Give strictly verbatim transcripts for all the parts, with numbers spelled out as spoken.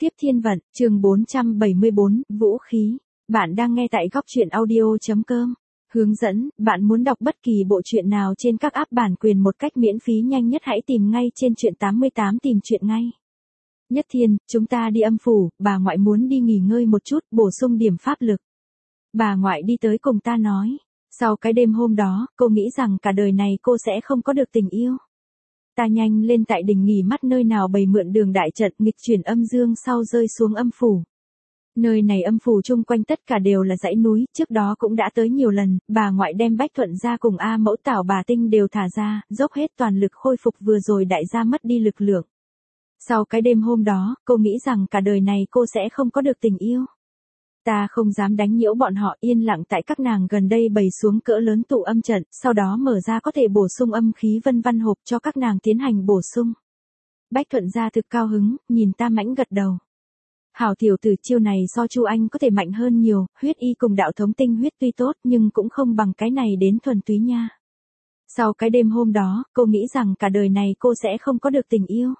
Tiếp thiên vận, chương bốn trăm bảy mươi bốn, vũ khí. Bạn đang nghe tại góc truyện audio.com. Hướng dẫn, bạn muốn đọc bất kỳ bộ truyện nào trên các app bản quyền một cách miễn phí nhanh nhất hãy tìm ngay trên truyện tám mươi tám tìm truyện ngay. Nhất Thiên, chúng ta đi âm phủ, bà ngoại muốn đi nghỉ ngơi một chút, bổ sung điểm pháp lực. Bà ngoại đi tới cùng ta nói. Sau cái đêm hôm đó, cô nghĩ rằng cả đời này cô sẽ không có được tình yêu. Ta nhanh lên tại đỉnh nghỉ mát nơi nào bày mượn đường đại trận nghịch chuyển âm dương sau rơi xuống âm phủ. Nơi này âm phủ chung quanh tất cả đều là dãy núi, trước đó cũng đã tới nhiều lần, bà ngoại đem Bách Thuận ra cùng A Mẫu Tảo Bà Tinh đều thả ra, dốc hết toàn lực khôi phục vừa rồi đại gia mất đi lực lượng. Sau cái đêm hôm đó, cô nghĩ rằng cả đời này cô sẽ không có được tình yêu. Ta không dám đánh nhiễu bọn họ, yên lặng tại các nàng gần đây bày xuống cỡ lớn tụ âm trận, sau đó mở ra có thể bổ sung âm khí vân văn hộp cho các nàng tiến hành bổ sung. Bách Thuận gia thực cao hứng, nhìn ta mãnh gật đầu. Hảo tiểu tử, chiêu này so Chu Anh có thể mạnh hơn nhiều, huyết y cùng đạo thống tinh huyết tuy tốt nhưng cũng không bằng cái này đến thuần túy nha. Sau cái đêm hôm đó, cô nghĩ rằng cả đời này cô sẽ không có được tình yêu.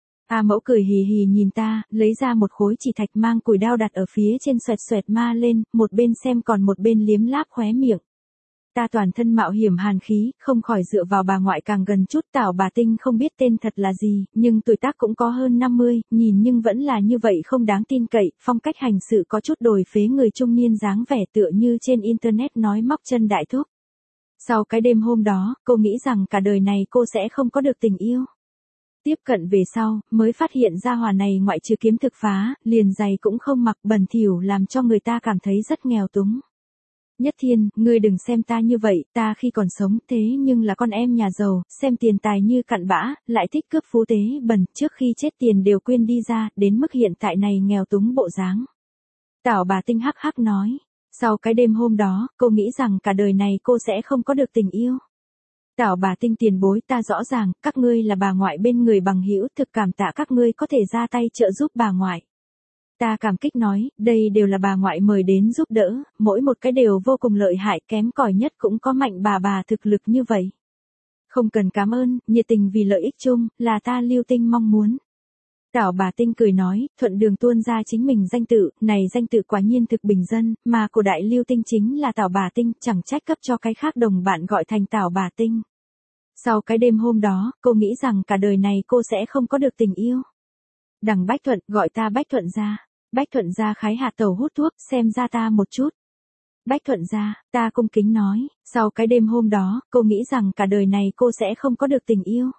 A Mẫu cười hì hì nhìn ta, lấy ra một khối chỉ thạch mang cùi đao đặt ở phía trên xoẹt xoẹt ma lên, một bên xem còn một bên liếm láp khóe miệng. Ta toàn thân mạo hiểm hàn khí, không khỏi dựa vào bà ngoại càng gần chút. Tảo Bà Tinh không biết tên thật là gì, nhưng tuổi tác cũng có hơn năm mươi, nhìn nhưng vẫn là như vậy không đáng tin cậy, phong cách hành sự có chút đồi phế người trung niên dáng vẻ tựa như trên internet nói móc chân đại thúc. Sau cái đêm hôm đó, cô nghĩ rằng cả đời này cô sẽ không có được tình yêu. Tiếp cận về sau, mới phát hiện ra hòa này ngoại trừ kiếm thực phá, liền giày cũng không mặc, bẩn thỉu làm cho người ta cảm thấy rất nghèo túng. Nhất Thiên, ngươi đừng xem ta như vậy, ta khi còn sống thế nhưng là con em nhà giàu, xem tiền tài như cặn bã, lại thích cướp phú tế bẩn, trước khi chết tiền đều quên đi ra, đến mức hiện tại này nghèo túng bộ dáng. Tảo Bà Tinh hắc hắc nói, sau cái đêm hôm đó, cô nghĩ rằng cả đời này cô sẽ không có được tình yêu. Tảo Bà Tinh tiền bối, ta rõ ràng, các ngươi là bà ngoại bên người bằng hữu, thực cảm tạ các ngươi có thể ra tay trợ giúp bà ngoại. Ta cảm kích nói, đây đều là bà ngoại mời đến giúp đỡ, mỗi một cái đều vô cùng lợi hại, kém cỏi nhất cũng có mạnh bà bà thực lực như vậy. Không cần cảm ơn, nhiệt tình vì lợi ích chung, là ta Lưu Tinh mong muốn. Tảo Bà Tinh cười nói, thuận đường tuôn ra chính mình danh tự, này danh tự quả nhiên thực bình dân, mà cổ đại Lưu Tinh chính là Tảo Bà Tinh, chẳng trách cấp cho cái khác đồng bạn gọi thành Tảo Bà Tinh. Sau cái đêm hôm đó, cô nghĩ rằng cả đời này cô sẽ không có được tình yêu. Đằng Bách Thuận, gọi ta Bách Thuận gia. Bách Thuận gia khái hạt tàu hút thuốc, xem ra ta một chút. Bách Thuận gia, ta cung kính nói, sau cái đêm hôm đó, cô nghĩ rằng cả đời này cô sẽ không có được tình yêu.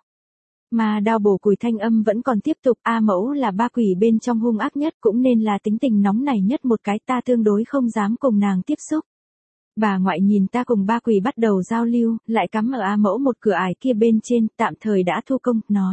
Mà đao bổ củi thanh âm vẫn còn tiếp tục, A Mẫu là ba quỷ bên trong hung ác nhất, cũng nên là tính tình nóng nảy nhất một cái, ta tương đối không dám cùng nàng tiếp xúc. Bà ngoại nhìn ta cùng ba quỷ bắt đầu giao lưu, lại cắm ở A Mẫu một cửa ải kia bên trên, tạm thời đã thu công, nói.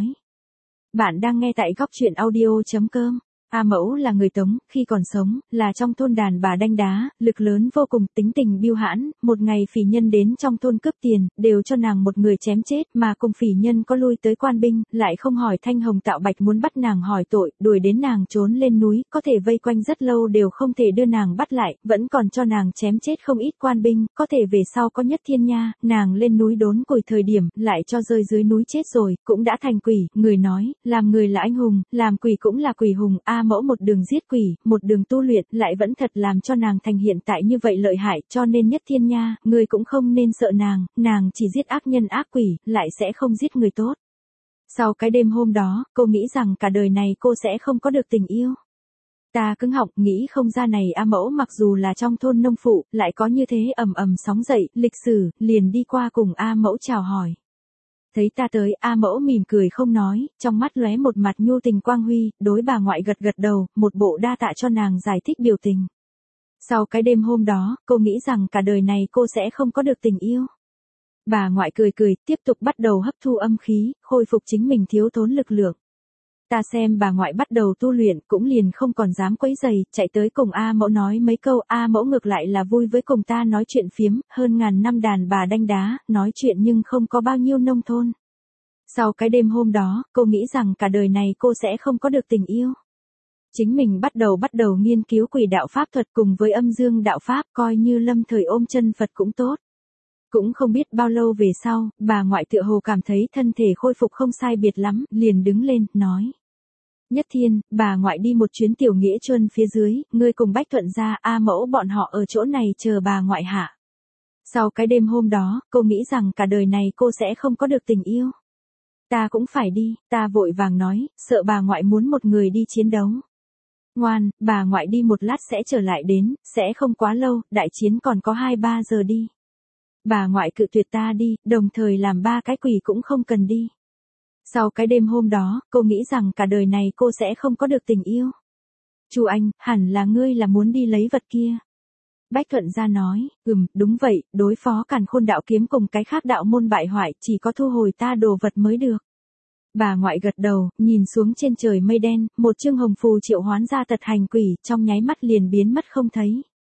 Bạn đang nghe tại góc truyện audio.com. A Mẫu là người Tống, khi còn sống, là trong thôn đàn bà đanh đá, lực lớn vô cùng, tính tình biêu hãn, một ngày phỉ nhân đến trong thôn cướp tiền, đều cho nàng một người chém chết, mà cùng phỉ nhân có lui tới quan binh, lại không hỏi thanh hồng tạo bạch muốn bắt nàng hỏi tội, đuổi đến nàng trốn lên núi, có thể vây quanh rất lâu đều không thể đưa nàng bắt lại, vẫn còn cho nàng chém chết không ít quan binh, có thể về sau có Nhất Thiên nha, nàng lên núi đốn củi thời điểm, lại cho rơi dưới núi chết rồi, cũng đã thành quỷ, người nói, làm người là anh hùng, làm quỷ cũng là quỷ hùng. A Mẫu một đường giết quỷ, một đường tu luyện, lại vẫn thật làm cho nàng thành hiện tại như vậy lợi hại, cho nên Nhất Thiên nha, người cũng không nên sợ nàng, nàng chỉ giết ác nhân ác quỷ, lại sẽ không giết người tốt. Sau cái đêm hôm đó, cô nghĩ rằng cả đời này cô sẽ không có được tình yêu. Ta cứng họng, nghĩ không ra này A Mẫu mặc dù là trong thôn nông phụ, lại có như thế ầm ầm sóng dậy, lịch sử, liền đi qua cùng A Mẫu chào hỏi. Thấy ta tới, A Mẫu mỉm cười không nói, trong mắt lóe một mặt nhu tình quang huy, đối bà ngoại gật gật đầu, một bộ đa tạ cho nàng giải thích biểu tình. Sau cái đêm hôm đó, cô nghĩ rằng cả đời này cô sẽ không có được tình yêu. Bà ngoại cười cười, tiếp tục bắt đầu hấp thu âm khí, khôi phục chính mình thiếu thốn lực lượng. Ta xem bà ngoại bắt đầu tu luyện, cũng liền không còn dám quấy giày, chạy tới cùng A Mẫu nói mấy câu, A Mẫu ngược lại là vui với cùng ta nói chuyện phiếm, hơn ngàn năm đàn bà đanh đá, nói chuyện nhưng không có bao nhiêu nông thôn. Sau cái đêm hôm đó, cô nghĩ rằng cả đời này cô sẽ không có được tình yêu. Chính mình bắt đầu bắt đầu nghiên cứu quỷ đạo pháp thuật cùng với âm dương đạo pháp, coi như lâm thời ôm chân Phật cũng tốt. Cũng không biết bao lâu về sau, bà ngoại tựa hồ cảm thấy thân thể khôi phục không sai biệt lắm, liền đứng lên, nói. Nhất Thiên, bà ngoại đi một chuyến tiểu nghĩa chuân phía dưới, ngươi cùng Bách Thuận gia, A Mẫu bọn họ ở chỗ này chờ bà ngoại hạ. Sau cái đêm hôm đó, cô nghĩ rằng cả đời này cô sẽ không có được tình yêu. Ta cũng phải đi, ta vội vàng nói, sợ bà ngoại muốn một người đi chiến đấu. Ngoan, bà ngoại đi một lát sẽ trở lại đến, sẽ không quá lâu, đại chiến còn có hai ba giờ đi. Bà ngoại cự tuyệt ta đi, đồng thời làm ba cái quỷ cũng không cần đi. Sau cái đêm hôm đó, cô nghĩ rằng cả đời này cô sẽ không có được tình yêu. Chu Anh, hẳn là ngươi là muốn đi lấy vật kia. Bách Thuận gia nói, ừm, đúng vậy, đối phó Càn Khôn đạo kiếm cùng cái khác đạo môn bại hoại, chỉ có thu hồi ta đồ vật mới được. Bà ngoại gật đầu, nhìn xuống trên trời mây đen, một chương hồng phù triệu hoán ra tật hành quỷ, trong nháy mắt liền biến mất không thấy.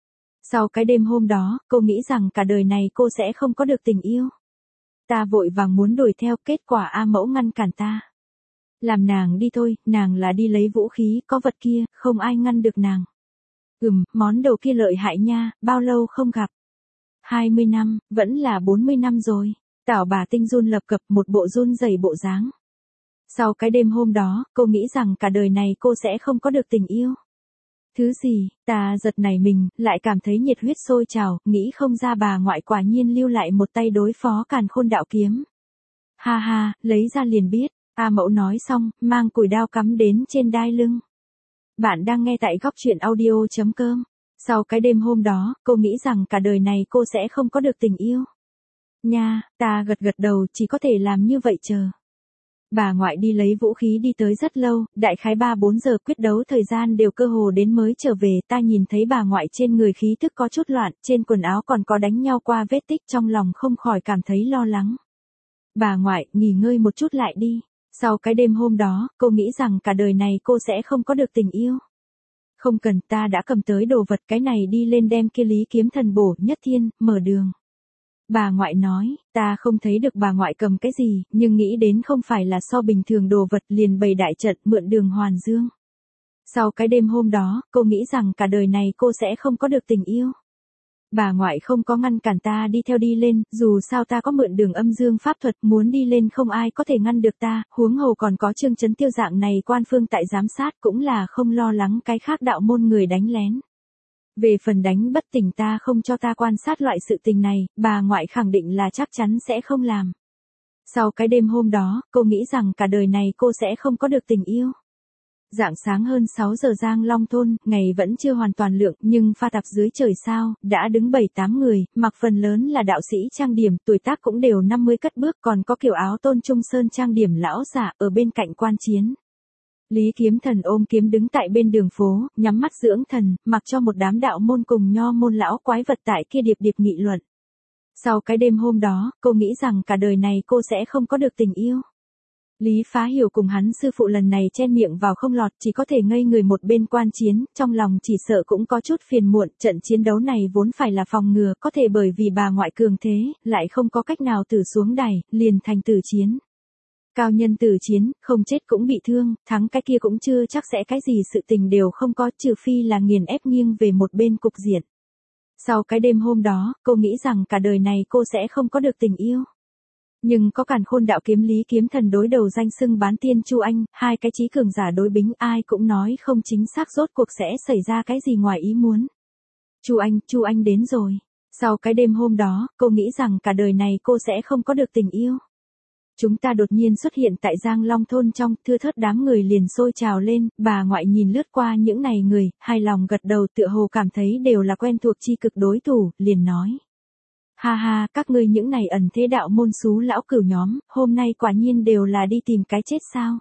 Sau cái đêm hôm đó, cô nghĩ rằng cả đời này cô sẽ không có được tình yêu. Ta vội vàng muốn đuổi theo, kết quả A Mẫu ngăn cản ta. Làm nàng đi thôi, nàng là đi lấy vũ khí, có vật kia, không ai ngăn được nàng. Ừm, món đồ kia lợi hại nha, bao lâu không gặp? hai mươi năm, vẫn là bốn mươi năm rồi. Tảo bà Tinh run lập cập một bộ run rẩy bộ dáng. Sau cái đêm hôm đó, cô nghĩ rằng cả đời này cô sẽ không có được tình yêu. Thứ gì, ta giật nảy mình, lại cảm thấy nhiệt huyết sôi trào, nghĩ không ra bà ngoại quả nhiên lưu lại một tay đối phó Càn Khôn đạo kiếm. Ha ha, lấy ra liền biết, A Mẫu nói xong, mang củi đao cắm đến trên đai lưng. Bạn đang nghe tại góc truyện audio chấm com. Sau cái đêm hôm đó, cô nghĩ rằng cả đời này cô sẽ không có được tình yêu. Nha, ta gật gật đầu, chỉ có thể làm như vậy chờ. Bà ngoại đi lấy vũ khí đi tới rất lâu, đại khái ba bốn giờ quyết đấu thời gian đều cơ hồ đến mới trở về, ta nhìn thấy bà ngoại trên người khí thức có chút loạn, trên quần áo còn có đánh nhau qua vết tích, trong lòng không khỏi cảm thấy lo lắng. Bà ngoại, nghỉ ngơi một chút lại đi. Sau cái đêm hôm đó, cô nghĩ rằng cả đời này cô sẽ không có được tình yêu. Không cần, ta đã cầm tới đồ vật, cái này đi lên đem kia Lý Kiếm Thần bổ. Nhất Thiên, mở đường. Bà ngoại nói, ta không thấy được bà ngoại cầm cái gì, nhưng nghĩ đến không phải là so bình thường đồ vật, liền bày đại trận mượn đường Hoàn Dương. Sau cái đêm hôm đó, cô nghĩ rằng cả đời này cô sẽ không có được tình yêu. Bà ngoại không có ngăn cản ta đi theo đi lên, dù sao ta có mượn đường âm dương pháp thuật, muốn đi lên không ai có thể ngăn được ta, huống hồ còn có Trương Chấn Tiêu dạng này quan phương tại giám sát, cũng là không lo lắng cái khác đạo môn người đánh lén. Về phần đánh bất tỉnh ta không cho ta quan sát loại sự tình này, bà ngoại khẳng định là chắc chắn sẽ không làm. Sau cái đêm hôm đó, cô nghĩ rằng cả đời này cô sẽ không có được tình yêu. Rạng sáng hơn sáu giờ Giang Long thôn, ngày vẫn chưa hoàn toàn lượng, nhưng pha tạp dưới trời sao, đã đứng bảy tám người, mặc phần lớn là đạo sĩ trang điểm, tuổi tác cũng đều năm mươi cất bước, còn có kiểu áo tôn trung sơn trang điểm lão giả ở bên cạnh quan chiến. Lý Kiếm Thần ôm kiếm đứng tại bên đường phố, nhắm mắt dưỡng thần, mặc cho một đám đạo môn cùng nho môn lão quái vật tại kia điệp điệp nghị luận. Sau cái đêm hôm đó, cô nghĩ rằng cả đời này cô sẽ không có được tình yêu. Lý Phá Hiểu cùng hắn sư phụ lần này chen miệng vào không lọt, chỉ có thể ngây người một bên quan chiến, trong lòng chỉ sợ cũng có chút phiền muộn, trận chiến đấu này vốn phải là phòng ngừa, có thể bởi vì bà ngoại cường thế, lại không có cách nào tử xuống đài, liền thành tử chiến. Cao nhân tử chiến, không chết cũng bị thương, thắng cái kia cũng chưa chắc sẽ cái gì sự tình đều không có, trừ phi là nghiền ép nghiêng về một bên cục diện. Sau cái đêm hôm đó, cô nghĩ rằng cả đời này cô sẽ không có được tình yêu. Nhưng có Càn Khôn đạo kiếm Lý Kiếm Thần đối đầu danh xưng bán tiên Chu Anh, hai cái chí cường giả đối bính, ai cũng nói không chính xác rốt cuộc sẽ xảy ra cái gì ngoài ý muốn. Chu Anh, Chu Anh đến rồi. Sau cái đêm hôm đó, cô nghĩ rằng cả đời này cô sẽ không có được tình yêu. Chúng ta đột nhiên xuất hiện tại Giang Long thôn trong, thưa thớt đám người liền sôi trào lên, bà ngoại nhìn lướt qua những này người, hài lòng gật đầu tựa hồ cảm thấy đều là quen thuộc chi cực đối thủ, liền nói. Ha ha, các ngươi những này ẩn thế đạo môn xú lão cửu nhóm, hôm nay quả nhiên đều là đi tìm cái chết sao?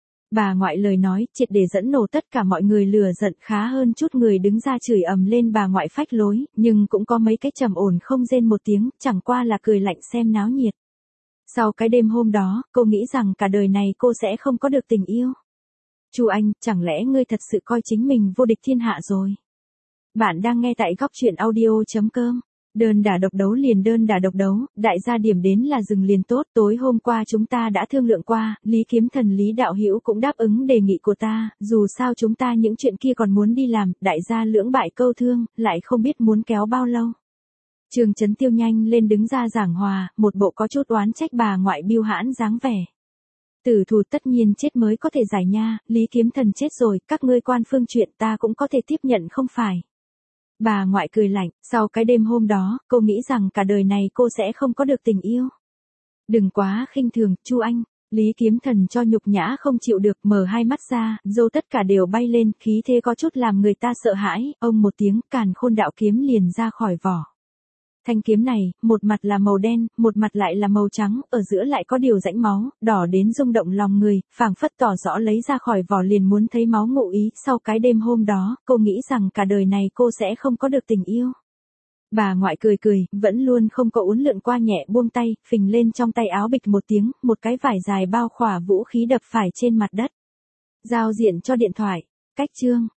Bà ngoại lời nói, triệt để dẫn nổ tất cả mọi người lừa giận, khá hơn chút người đứng ra chửi ầm lên bà ngoại phách lối, nhưng cũng có mấy cái trầm ổn không rên một tiếng, chẳng qua là cười lạnh xem náo nhiệt. Sau cái đêm hôm đó, cô nghĩ rằng cả đời này cô sẽ không có được tình yêu. Chu Anh, chẳng lẽ ngươi thật sự coi chính mình vô địch thiên hạ rồi? Bạn đang nghe tại góc truyện audio chấm com. Đơn đả độc đấu liền đơn đả độc đấu, đại gia điểm đến là dừng liền tốt, tối hôm qua chúng ta đã thương lượng qua, Lý Kiếm Thần Lý đạo hữu cũng đáp ứng đề nghị của ta, dù sao chúng ta những chuyện kia còn muốn đi làm, đại gia lưỡng bại câu thương, lại không biết muốn kéo bao lâu. Trương Chấn Tiêu nhanh lên đứng ra giảng hòa, một bộ có chút oán trách bà ngoại biêu hãn dáng vẻ. Tử thù tất nhiên chết mới có thể giải nha, Lý Kiếm Thần chết rồi, các ngươi quan phương chuyện ta cũng có thể tiếp nhận không phải. Bà ngoại cười lạnh, sau cái đêm hôm đó, cô nghĩ rằng cả đời này cô sẽ không có được tình yêu. Đừng quá khinh thường, Chu Anh. Lý Kiếm Thần cho nhục nhã không chịu được, mở hai mắt ra, râu tất cả đều bay lên, khí thế có chút làm người ta sợ hãi, ông một tiếng, càn khôn đạo kiếm liền ra khỏi vỏ. Thanh kiếm này, một mặt là màu đen, một mặt lại là màu trắng, ở giữa lại có điều rãnh máu, đỏ đến rung động lòng người, phảng phất tỏ rõ lấy ra khỏi vỏ liền muốn thấy máu ngụ ý. Sau cái đêm hôm đó, cô nghĩ rằng cả đời này cô sẽ không có được tình yêu. Bà ngoại cười cười, vẫn luôn không có uốn lượn qua nhẹ buông tay, phình lên trong tay áo bịch một tiếng, một cái vải dài bao khỏa vũ khí đập phải trên mặt đất. Giao diện cho điện thoại. Cách chương.